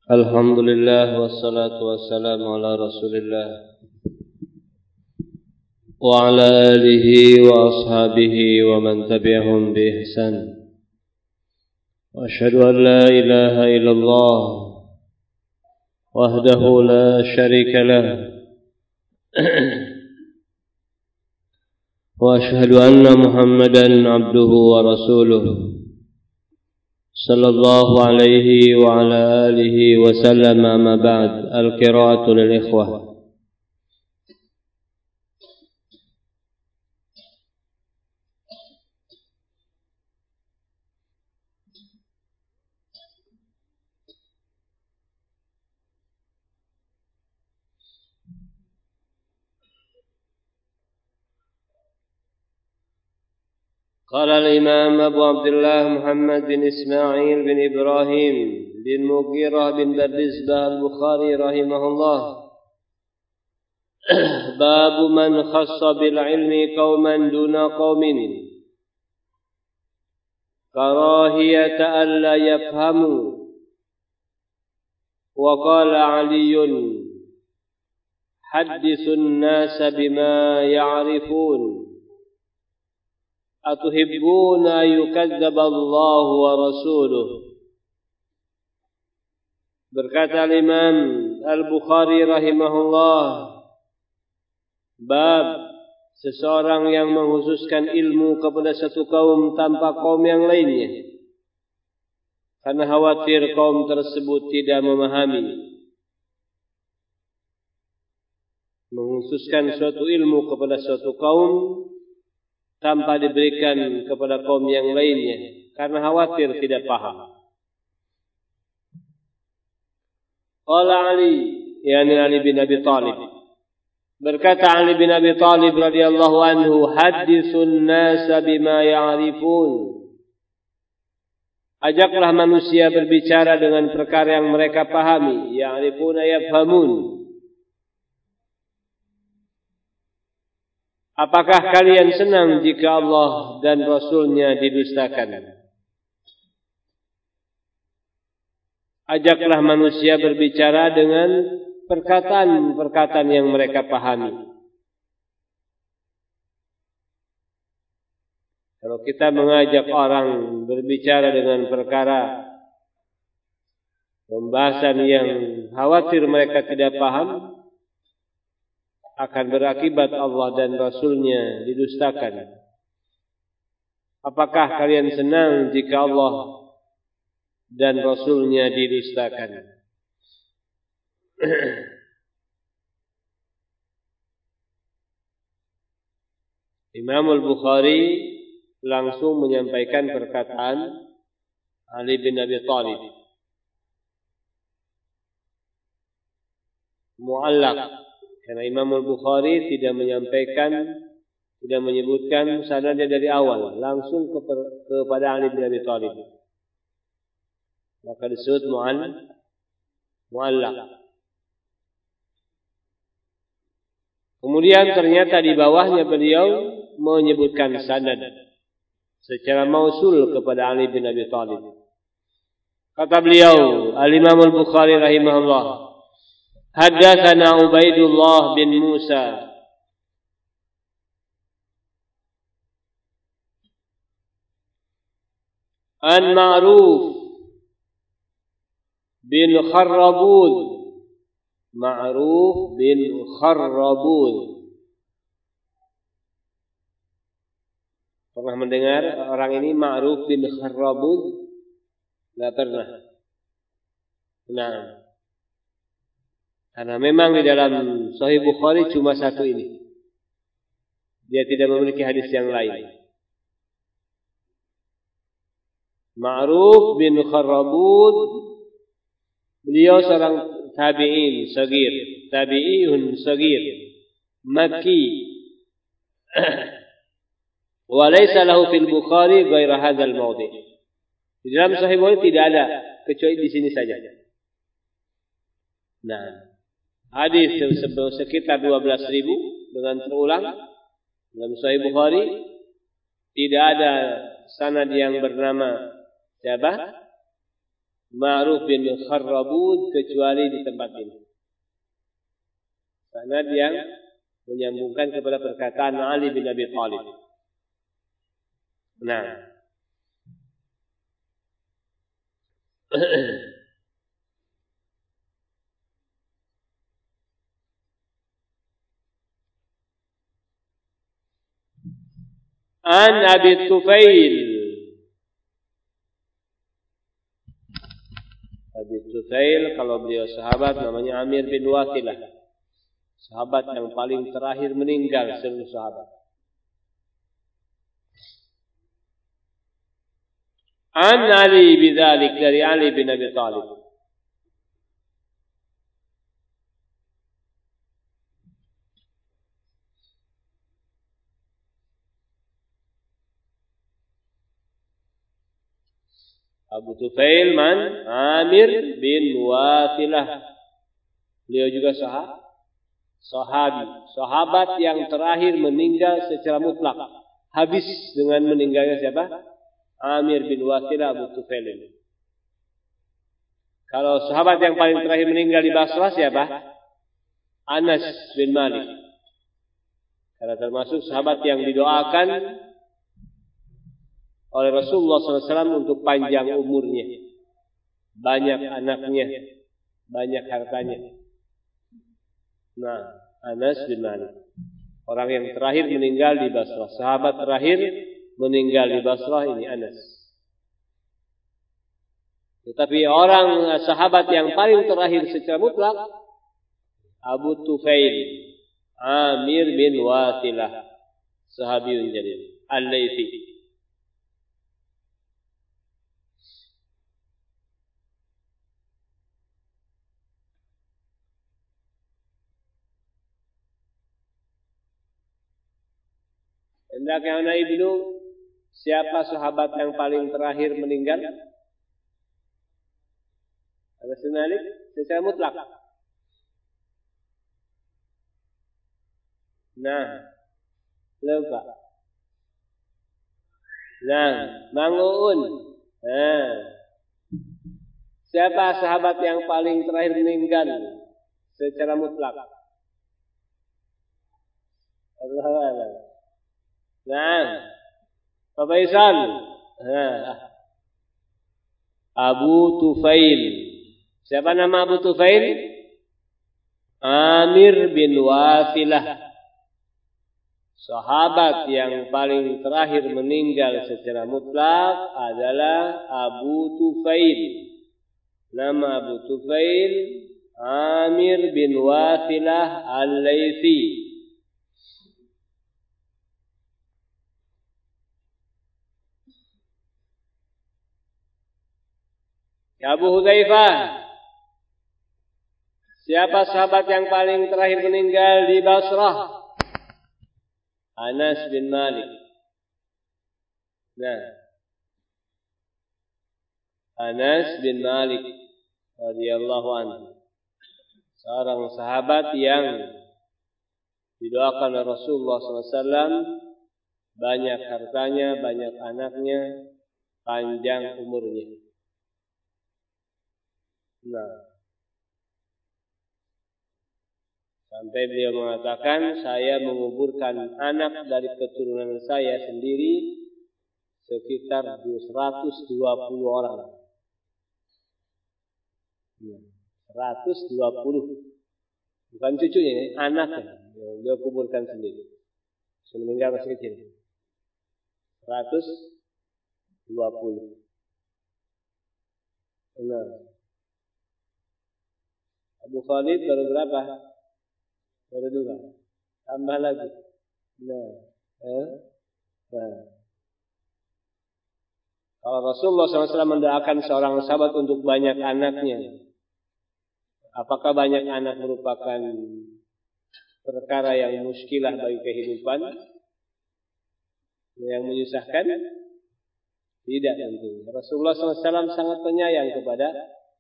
Alhamdulillah wassalatu wassalamu ala Rasulillah wa ala alihi wa ashabihi wa man tabi'ahum bi ihsan. Wa asyhadu an la ilaha illallah wahdahu la syarika lah wa asyhadu anna Muhammadan abduhu wa rasuluh sallallahu alaihi wa ala alihi wa sallam. Amma ba'd. Al-qira'atu lil ikhwah. قال الإمام أبو عبد الله محمد بن إسماعيل بن إبراهيم بن مغيرة بن بردزبة البخاري رحمه الله: باب من خص بالعلم قوما دون قوم كراهية ألا يفهموا. وقال علي: حدث الناس بما يعرفون أتحبون أن يكذب الله ورسوله. Berkata Imam Al-Bukhari rahimahullah, bab seseorang yang menghususkan ilmu kepada satu kaum tanpa kaum yang lainnya karena khawatir kaum tersebut tidak memahami. Menghususkan suatu ilmu kepada suatu kaum tanpa diberikan kepada kaum yang lainnya karena khawatir tidak paham. Qala Ali, yakni Ali bin Abi Thalib. Berkata Ali bin Abi Thalib radhiyallahu anhu, haditsun nasa bima ya'rifun. Ajaklah manusia berbicara dengan perkara yang mereka pahami. Ya'rifuna yafhamun. Apakah kalian senang jika Allah dan Rasulnya didustakan? Ajaklah manusia berbicara dengan perkataan-perkataan yang mereka pahami. Kalau kita mengajak orang berbicara dengan perkara pembahasan yang khawatir mereka tidak paham, akan berakibat Allah dan Rasulnya didustakan. Apakah kalian senang jika Allah dan Rasulnya didustakan? Imam Al-Bukhari langsung menyampaikan perkataan Ali bin Abi Thalib. Mu'allaq. Karena Imam Al-Bukhari tidak menyebutkan sanadnya dari awal, langsung kepada Ali bin Abi Thalib. Maka disebut mu'allaq. Kemudian ternyata di bawahnya beliau menyebutkan sanad secara mausul kepada Ali bin Abi Thalib. Kata beliau, Al-Imam Al-Bukhari rahimahullah, haddatsana Ubaidullah bin Musa an Ma'ruf bin Kharrabud. Ma'ruf bin Kharrabud. Pernah mendengar orang ini Ma'ruf bin Kharrabud? Tidak pernah. Nah, karena memang di dalam Sahih Bukhari cuma satu ini. Dia tidak memiliki hadis yang lain. Ma'ruf bin Kharrabud, beliau seorang tabi'in sagir, tabi'iyun sagir, Makki. Wa laysa lahu fil Bukhari ghaira hadzal mawdi'. Di dalam Sahih Bukhari tidak ada kecuali di sini saja. Nah, hadis sekitar 12.000 dengan terulang dalam Sahih Bukhari. Tidak ada sanad yang bernama siapa? Ma'ruf bin Kharrabud kecuali di tempat ini. Sanad yang menyambungkan kepada perkataan Ali bin Abi Thalib. Nah. An Abi Tufail. Abi Tufail kalau beliau sahabat namanya Amir bin Wathilah. Sahabat yang paling terakhir meninggal seluruh sahabat. An Ali bidzalik dari Ali bin Abi Thalib. Abu Tufail man Amir bin Wathilah. Beliau juga sahabat yang terakhir meninggal secara mutlak. Habis dengan meninggalnya siapa? Amir bin Wathilah Abu Tufail. Kalau sahabat yang paling terakhir meninggal di Basrah siapa? Anas bin Malik. Karena termasuk sahabat yang didoakan oleh Rasulullah SAW untuk panjang umurnya, banyak anaknya, banyak hartanya. Nah, Anas bin Malik, orang yang terakhir meninggal di Basrah, sahabat terakhir meninggal di Basrah ini Anas. Tetapi orang sahabat yang paling terakhir secara mutlak Abu Tufail Amir bin Wathilah, sahabiyun jalil Al-Laythi. Hendak yang Ibnu, siapa sahabat yang paling terakhir meninggal? Anas bin Malik secara mutlak. Nah, lupa. Nah, Manguun. Nah, siapa sahabat yang paling terakhir meninggal secara mutlak? Allahu a'lam. Nah, Bapak Isan. Nah, Abu Tufail. Siapa nama Abu Tufail? Amir bin Wathilah. Sahabat yang paling terakhir meninggal secara mutlak adalah Abu Tufail. Nama Abu Tufail Amir bin Wathilah Al-Laythi. Abu Hudzaifah. Siapa sahabat yang paling terakhir meninggal di Basrah? Anas bin Malik. Nah, Anas bin Malik radhiyallahu anhu, seorang sahabat yang didoakan oleh Rasulullah SAW, banyak hartanya, banyak anaknya, panjang umurnya. Nah, sampai beliau mengatakan, saya menguburkan anak dari keturunan saya sendiri sekitar 120 orang. 120. Bukan cucunya, anaknya. Beliau kuburkan sendiri. Meninggal masih kecil. 120. Nah, Abu Khalid baru berapa? Baru 2. Tambah lagi. Nah. Kalau Rasulullah SAW mendoakan seorang sahabat untuk banyak anaknya, apakah banyak anak merupakan perkara yang muskilah bagi kehidupan, yang menyusahkan? Tidak tentu. Rasulullah SAW sangat penyayang kepada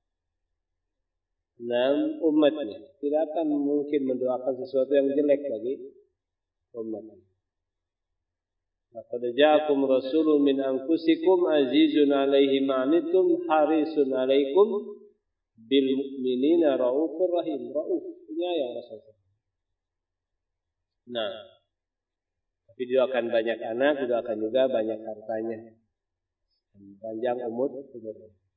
umatnya. Tidak akan mungkin mendoakan sesuatu yang jelek bagi umatnya. Maka Qad ja'akum rasulun min anfusikum azizun 'alaihi ma 'anittum harisun 'alaikum bil mu'minina raufur rahim. Rauf, penyayang Rasulullah. Nah, tapi dia akan banyak anak, dia akan juga banyak hartanya. Panjang umurnya.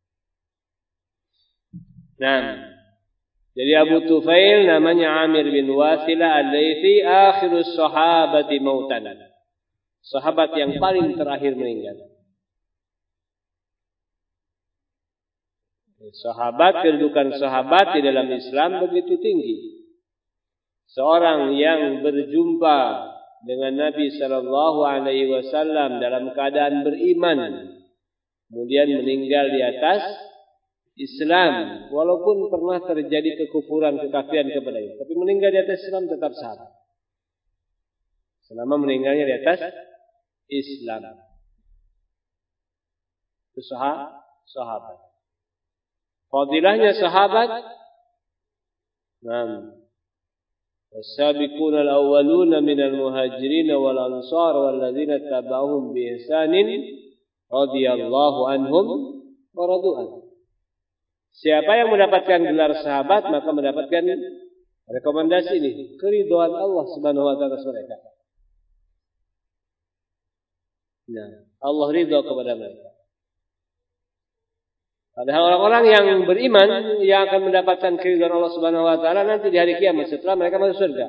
Nah, jadi Abu Tufail namanya Amir bin Wasilah al-Laythi, akhirus sahabati mautan. Sahabat yang paling terakhir meninggal. Sahabat, kedudukan sahabat di dalam Islam begitu tinggi. Seorang yang berjumpa dengan Nabi sallallahu alaihi wasallam dalam keadaan beriman, kemudian meninggal di atas Islam, walaupun pernah terjadi kekufuran, kekafiran kepadanya, tapi meninggal di atas Islam tetap sahabat. Selama meninggalnya di atas Islam, itu sahabat. Fadilahnya sahabat. والسابقون الأولون من المهاجرين والأنصار والذين اتبعوهم بإحسان رضي الله عنهم ورضوا عنه. Siapa yang mendapatkan gelar sahabat maka mendapatkan rekomendasi ini, keridhaan Allah Subhanahu wa taala atas mereka. Nah, Allah ridha kepada mereka. Padahal orang-orang yang beriman yang akan mendapatkan keridhaan Allah Subhanahu wa taala nanti di hari kiamat setelah mereka masuk surga.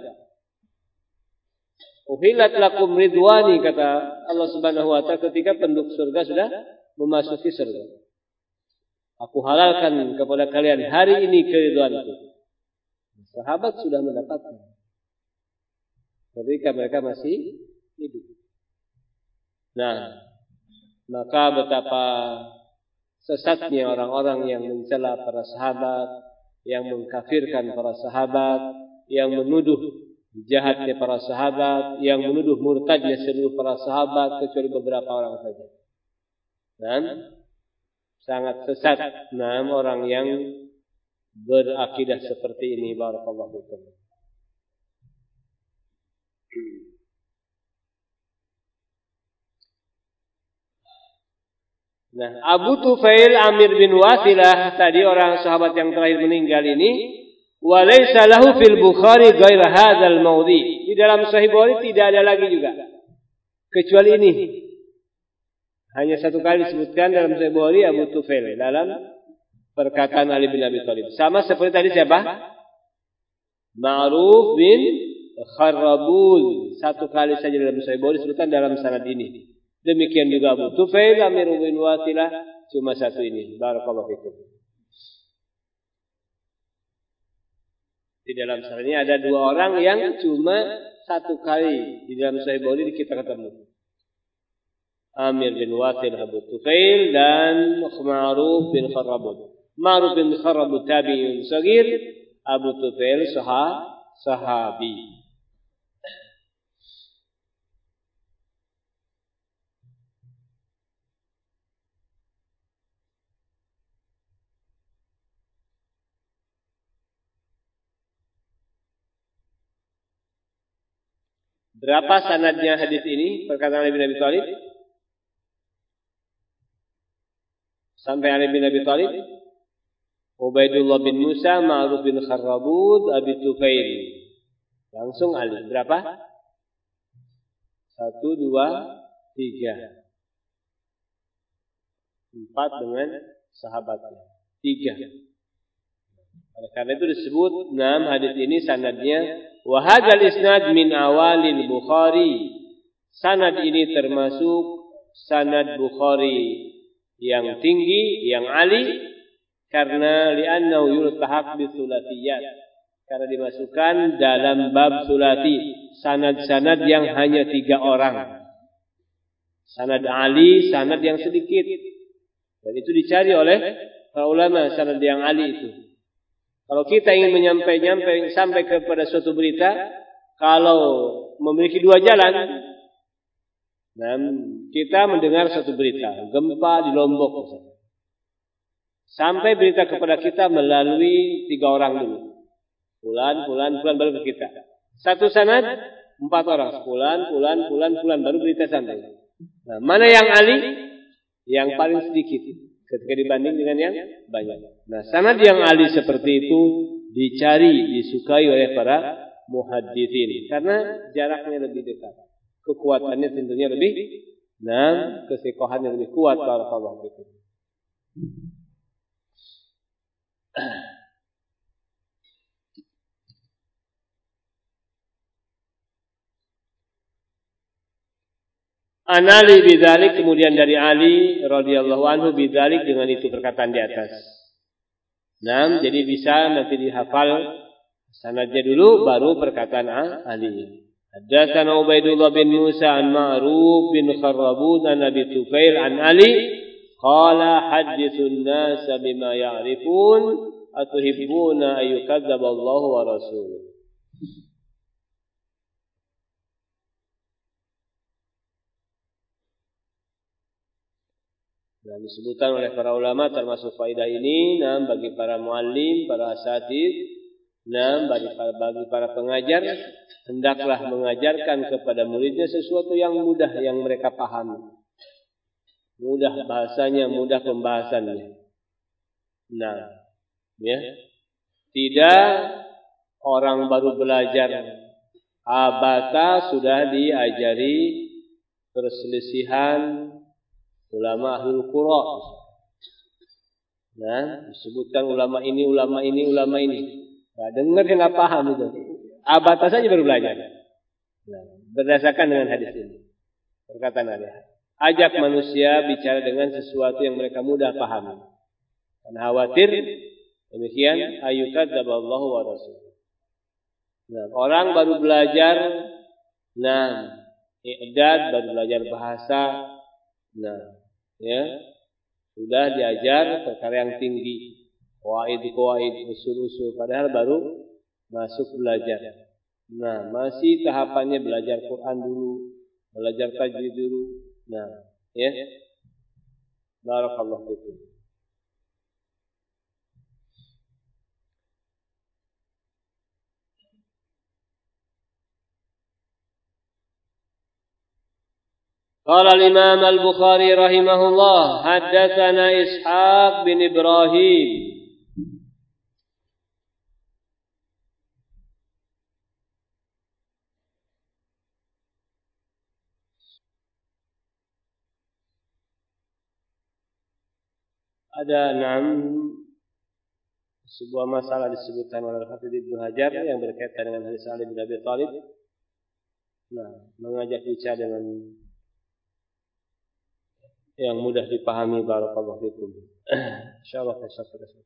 Uhillat lakum ridwani, kata Allah Subhanahu wa taala ketika penduduk surga sudah memasuki surga. Aku halalkan kepada kalian hari ini keridhaanku. Sahabat sudah mendapatkan ketika mereka masih hidup. Nah, maka betapa sesatnya orang-orang yang mencela para sahabat, yang mengkafirkan para sahabat, yang menuduh jahatnya para sahabat, yang menuduh murtadnya seluruh para sahabat kecuali beberapa orang saja. Dan sangat sesat orang yang berakidah seperti ini. Barakallahu fikum. Nah, Abu Tufail Amir bin Wasilah tadi orang sahabat yang terakhir meninggal ini, walaysa lahu fil Bukhari ghaira hadzal maudhi. Di dalam Sahih Bukhari tidak ada lagi juga kecuali ini. Hanya satu kali disebutkan dalam Sahih Bukhari Abu Tufail dalam perkataan Ali bin Abi Thalib. Sama seperti tadi siapa? Ma'ruf bin Kharrabul. Satu kali saja dalam Sahih Bukhari disebutkan dalam sanad ini. Demikian juga Abu Tufail Amir bin Wasilah cuma satu ini. Barakallahu fikum. Di dalam sanad ini ada dua orang yang cuma satu kali di dalam Sahih Bukhari kita ketemu. Amir bin Wasilah Abu Tufail dan Ma'ruf bin Kharrabul. Ma'ruf bin Kharrabul tabi'in sagir, Abu Tufail sahabi. Berapa sanadnya hadis ini? Perkataan Ali bin Abi Thalib sampai Ali bin Abi Thalib, Ubaidullah bin Musa, Ma'ruf bin Kharrabud, Abi Tufail. Langsung Ali. Berapa? 1, 2, 3. 4 dengan sahabatnya. 3. Oleh karena itu disebut 6 hadis ini sanadnya. Wa hadzal isnad min awalil Bukhari. Sanad ini termasuk sanad Bukhari yang tinggi, yang ali, karena li'annahu yultahaq bisulatiyat. Karena dimasukkan dalam bab sulati, sanad-sanad yang hanya 3 orang. Sanad ali, sanad yang sedikit. Dan itu dicari oleh para ulama, sanad yang ali itu. Kalau kita ingin menyampai sampai kepada suatu berita, kalau memiliki 2 jalan, dan kita mendengar suatu berita, gempa di Lombok, sampai berita kepada kita melalui 3 orang dulu, fulan baru ke kita. Satu sanad 4 orang, fulan baru berita sampai. Nah, mana yang ali? Yang paling sedikit ketika dibanding dengan yang banyak. Nah, sanad yang ali seperti itu dicari, disukai oleh para muhadditsin karena jaraknya lebih dekat. Kekuatannya tentunya lebih, dan kesikohannya lebih kuat. Barakallahu fikum. An Ali bidzalik, kemudian dari Ali radhiyallahu anhu bidzalik, dengan itu perkataan di atas. Nah, jadi bisa nanti dihafal sanadnya dulu baru perkataan Ali. Haddatsana Ubaidullah bin Musa an Ma'ruf bin Kharrabun an Abi Tufail an Ali qala haditsun nas bima ya'rifun atuhibbuna ayyukadzdzaba Allah wa rasuluhu. Nah, disebutkan oleh para ulama termasuk faedah ini, nah, bagi para muallim, para asatidz, nah, bagi para pengajar, hendaklah mengajarkan kepada muridnya sesuatu yang mudah, yang mereka pahami. Mudah bahasanya, mudah pembahasannya. Nah, ya. Tidak orang baru belajar abata sudah diajari perselisihan ulama ahlul qura. Nah, disebutkan ulama ini, ulama ini, ulama ini. Nah, dengar dia nggak paham itu. Abata saja baru belajar. Nah, berdasarkan dengan hadis ini. Perkataan ada. Ajak manusia bicara dengan sesuatu yang mereka mudah pahami. Karena khawatir demikian ayyukadzaballahu wa rasuluh. Nah, orang baru belajar, nah, i'dad, baru belajar bahasa, nah, ya, sudah diajar perkara yang tinggi, qawaid, usul-usul, padahal baru masuk belajar. Nah, masih tahapannya belajar Quran dulu, belajar tajwid dulu. Nah, ya. Barakallahu fikum. قال الإمام البخاري رحمه الله حدثنا إسحاق بن إبراهيم ada 6 sebuah masalah disebutkan oleh Hafidz Ibnu Hajar yang berkaitan dengan hadis Ali bin Abi Thalib. Nah, mengajak bicara dengan yang mudah dipahami. Barakallahu fikum. Insyaallah kita.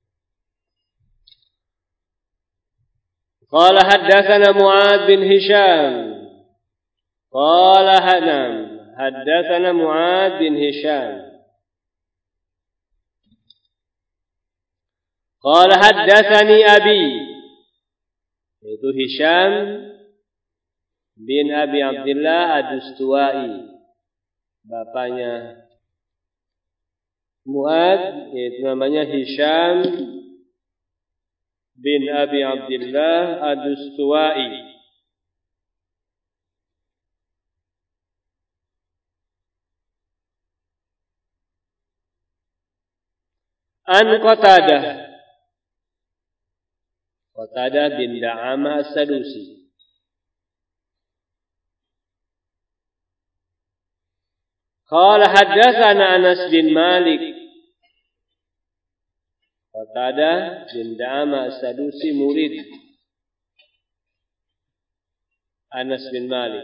Qala haddatsana Mu'ad bin Hisham. Qala haddatsana Mu'ad bin Hisham. Qala haddatsani abi. Itu Hisham bin Abi Abdullah Ad-Dustuwai. Bapaknya Mu'ad, yaitu namanya Hisham bin Abi Abdullah Ad-Dustuwai. An Qatadah bin Da'amah As-Sadusi. Qala haddatsana Anas bin Malik. Qatadah bin Da'amah As-Sadusi murid Anas bin Malik.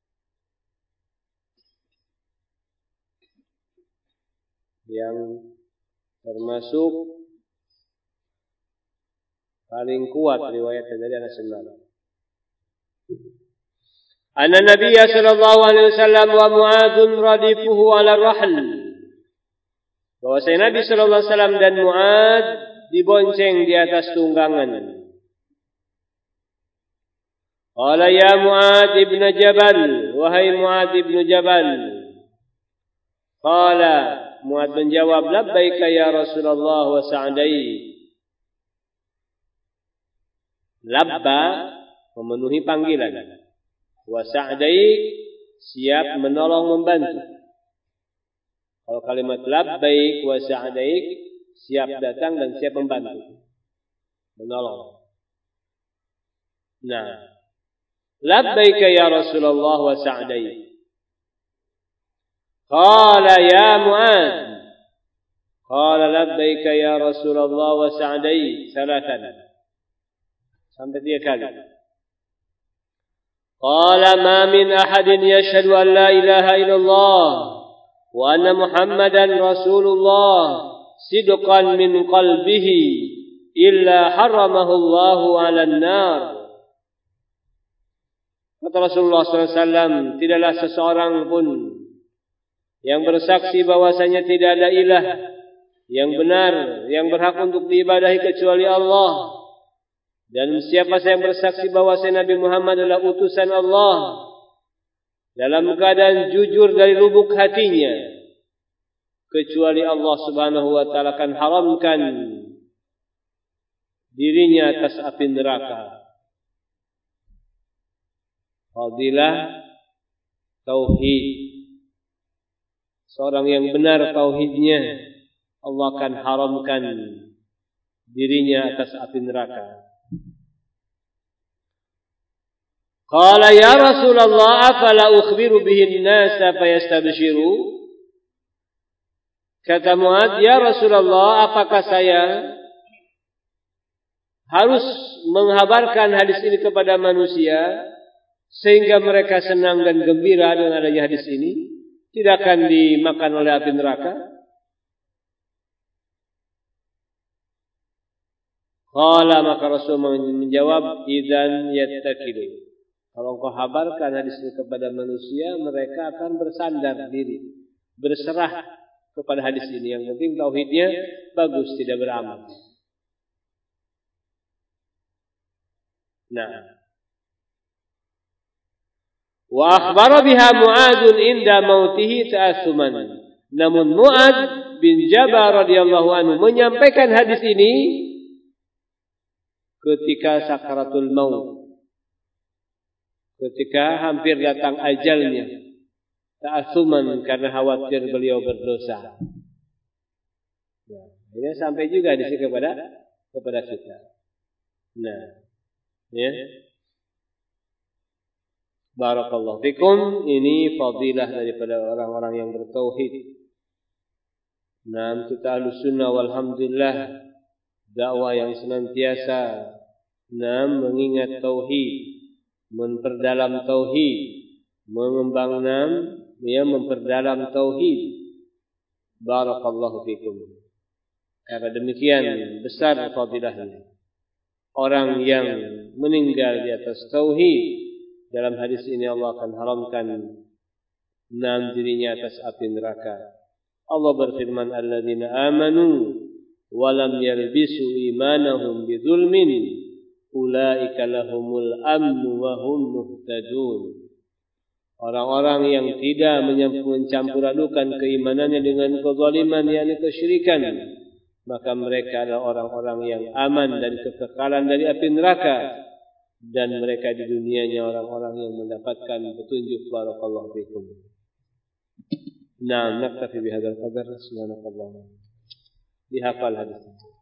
Yang termasuk paling kuat riwayat dari Anas bin Malik. Anna Nabiy sallallahu alaihi wasallam wa Mu'adzun radifuhu 'ala ar-rahl. Bahwasanya Nabi sallallahu alaihi wasallam dan Mu'adz dibonceng di atas tunggangan. Qala ya Mu'adz ibn Jabal, wahai Mu'adz ibn Jabal. Qala, Mu'adz menjawab, labbaika ya Rasulullah wa sa'dai. Labba memenuhi panggilan. Wa sa'dai siap menolong membantu. Kalau kalimat labbaik wa sa'daik, siap datang dan siap membantu, menolong. Nah, labbaik ya Rasulullah wa sa'daik. Qala ya Mu'adz. Qala labbaik ya Rasulullah wa sa'daik. Salatan. Sampai 3 kali. Qala ma min ahadin yashhadu an la ilaha illallah wa anna Muhammadan Rasulullah sidqan min qalbihi illa haramahu Allahu 'alan nar. Kata Rasulullah SAW, tidaklah seseorang pun yang bersaksi bahwasanya tidak ada ilah yang benar, yang berhak untuk diibadahi kecuali Allah. Dan siapa yang bersaksi bahwasanya Nabi Muhammad adalah utusan Allah, dalam keadaan jujur dari lubuk hatinya, kecuali Allah Subhanahu wa taala akan haramkan dirinya atas api neraka. Fadilah tauhid. Seorang yang benar tauhidnya, Allah akan haramkan dirinya atas api neraka. Qala ya Rasulullah afala ukhbiru bihi an-nasa fayastabshiru. Kata Mu'adz, ya Rasulullah, apakah saya harus menghabarkan hadis ini kepada manusia sehingga mereka senang dan gembira dengan adanya hadis ini, tidak akan dimakan oleh api neraka? Qala, maka Rasul menjawab, idzan yattakilu. Kalau engkau habarkan hadis ini kepada manusia, mereka akan bersandar diri, berserah kepada hadis ini. Yang penting tauhidnya bagus, tidak beramal. Nah, wa akhbara biha Mu'adz inda mautihi ta'assuman. Namun Mu'adz bin Jabal radhiyallahu anhu menyampaikan hadis ini ketika sakaratul maut, ketika hampir datang ajalnya, ta'assuman karena khawatir beliau berdosa. Nah, ini sampai juga di sini kepada kita. Nah, ya. Barakallahu fikum. Ini fadilah daripada orang-orang yang bertauhid. Nah, kita Ahlussunnah walhamdulillah, dakwah yang senantiasa mengingat tauhid, memperdalam tauhid, mengembang memperdalam tauhid. Barakallahu fikum. Karena demikian besar fadilahnya orang yang meninggal di atas tauhid. Dalam hadis ini Allah akan haramkan dirinya atas api neraka. Allah berfirman, alladzina amanu wa lam yalbisu imanahum bidzulmin ulaika lahumul amnu wa hum muhtadun. Orang-orang yang tidak mencampur adukan keimanannya dengan kezaliman, yakni kesyirikan, maka mereka adalah orang-orang yang aman dari kekekalan dari api neraka, dan mereka di dunianya orang-orang yang mendapatkan petunjuk. Barakallahu fikum. Nah, naktafi bihadzal qadar. Subhanallah. Dihafal hadis.